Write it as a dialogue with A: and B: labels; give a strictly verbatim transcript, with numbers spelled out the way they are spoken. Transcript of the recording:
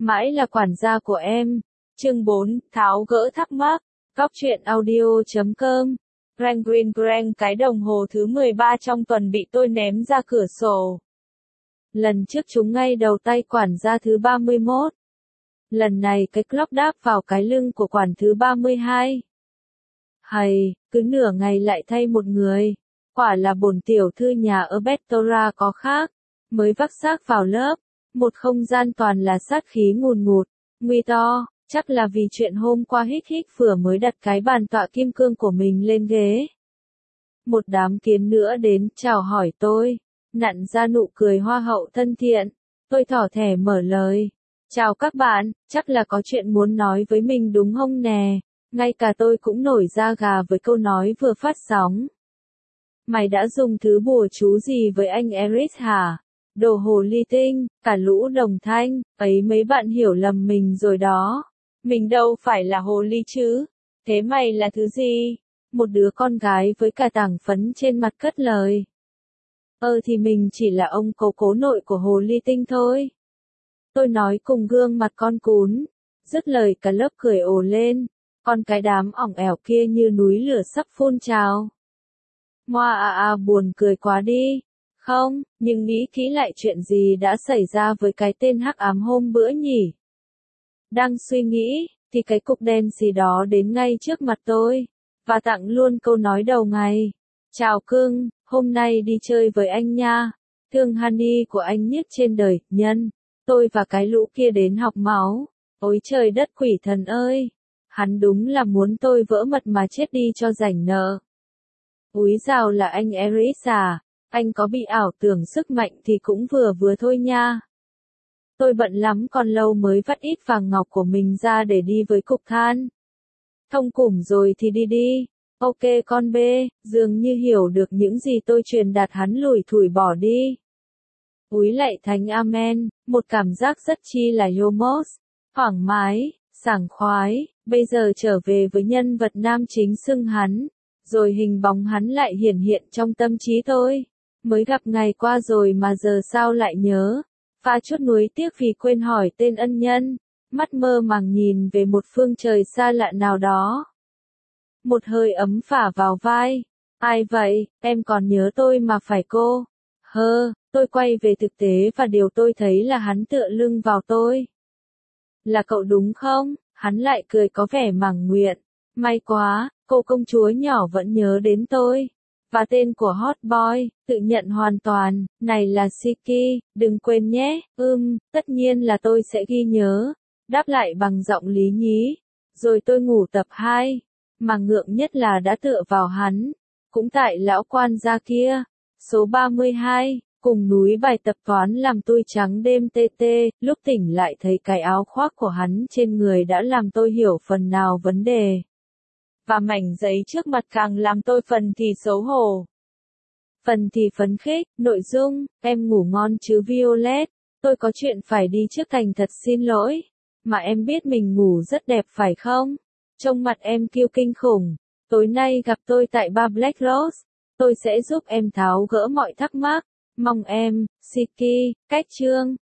A: Mãi là quản gia của em. Chương bốn, tháo gỡ thắc mắc. Cóc truyện audio chấm com. Grang green grang, cái đồng hồ thứ mười ba trong tuần bị tôi ném ra cửa sổ. Lần trước chúng ngay đầu tay quản gia thứ ba mươi mốt. Lần này cái clock đáp vào cái lưng của quản thứ ba mươi hai. Hầy, cứ nửa ngày lại thay một người. Quả là bổn tiểu thư nhà ở Bettora có khác. Mới vác xác vào lớp. Một không gian toàn là sát khí ngùn ngụt. Nguy to, chắc là vì chuyện hôm qua hích hích vừa mới đặt cái bàn tọa kim cương của mình lên ghế. Một đám kiến nữa đến chào hỏi tôi. Nặn ra nụ cười hoa hậu thân thiện. Tôi thỏ thẻ mở lời. Chào các bạn, chắc là có chuyện muốn nói với mình đúng không nè? Ngay cả tôi cũng nổi da gà với câu nói vừa phát sóng. Mày đã dùng thứ bùa chú gì với anh Eric hả? Đồ hồ ly tinh, cả lũ đồng thanh, ấy mấy bạn hiểu lầm mình rồi đó. Mình đâu phải là hồ ly chứ. Thế mày là thứ gì? Một đứa con gái với cả tảng phấn trên mặt cất lời. Ờ thì mình chỉ là ông cố cố nội của hồ ly tinh thôi. Tôi nói cùng gương mặt con cún. Dứt lời cả lớp cười ồ lên. Còn cái đám ỏng ẻo kia như núi lửa sắp phun trào. Ngoa à à buồn cười quá đi. Không, nhưng nghĩ kỹ lại chuyện gì đã xảy ra với cái tên hắc ám hôm bữa nhỉ? Đang suy nghĩ, thì cái cục đen gì đó đến ngay trước mặt tôi. Và tặng luôn câu nói đầu ngày. Chào cưng, hôm nay đi chơi với anh nha. Thương honey của anh nhất trên đời, nhân. Tôi và cái lũ kia đến học máu. Ôi trời đất quỷ thần ơi. Hắn đúng là muốn tôi vỡ mật mà chết đi cho rảnh nợ. Úi dào là anh Eric à. Anh có bị ảo tưởng sức mạnh thì cũng vừa vừa thôi nha. Tôi bận lắm còn lâu mới vắt ít vàng ngọc của mình ra để đi với cục than. Thông củng rồi thì đi đi. Ok con bê, dường như hiểu được những gì tôi truyền đạt hắn lủi thủi bỏ đi. Úi lạy thánh amen, một cảm giác rất chi là yomos, thoải mái, sảng khoái, bây giờ trở về với nhân vật nam chính xưng hắn. Rồi hình bóng hắn lại hiển hiện trong tâm trí tôi. Mới gặp ngày qua rồi mà giờ sao lại nhớ. Pha chút nuối tiếc vì quên hỏi tên ân nhân. Mắt mơ màng nhìn về một phương trời xa lạ nào đó. Một hơi ấm phả vào vai. Ai vậy, em còn nhớ tôi mà phải cô. Hơ, tôi quay về thực tế và điều tôi thấy là hắn tựa lưng vào tôi. Là cậu đúng không? Hắn lại cười có vẻ mảng nguyện. May quá, cô công chúa nhỏ vẫn nhớ đến tôi. Và tên của hot boy, tự nhận hoàn toàn, này là Siki, đừng quên nhé, ưm, tất nhiên là tôi sẽ ghi nhớ. Đáp lại bằng giọng lý nhí. Rồi tôi ngủ tập hai. Mà ngượng nhất là đã tựa vào hắn. Cũng tại lão quan gia kia. Số ba mươi hai, cùng núi bài tập toán làm tôi trắng đêm tê tê, lúc tỉnh lại thấy cái áo khoác của hắn trên người đã làm tôi hiểu phần nào vấn đề. Và mảnh giấy trước mặt càng làm tôi phần thì xấu hổ. Phần thì phấn khích, nội dung, em ngủ ngon chứ Violet, tôi có chuyện phải đi trước thành thật xin lỗi. Mà em biết mình ngủ rất đẹp phải không? Trông mặt em kiêu kinh khủng. Tối nay gặp tôi tại bar Black Rose. Tôi sẽ giúp em tháo gỡ mọi thắc mắc. Mong em, Siki, cách chương.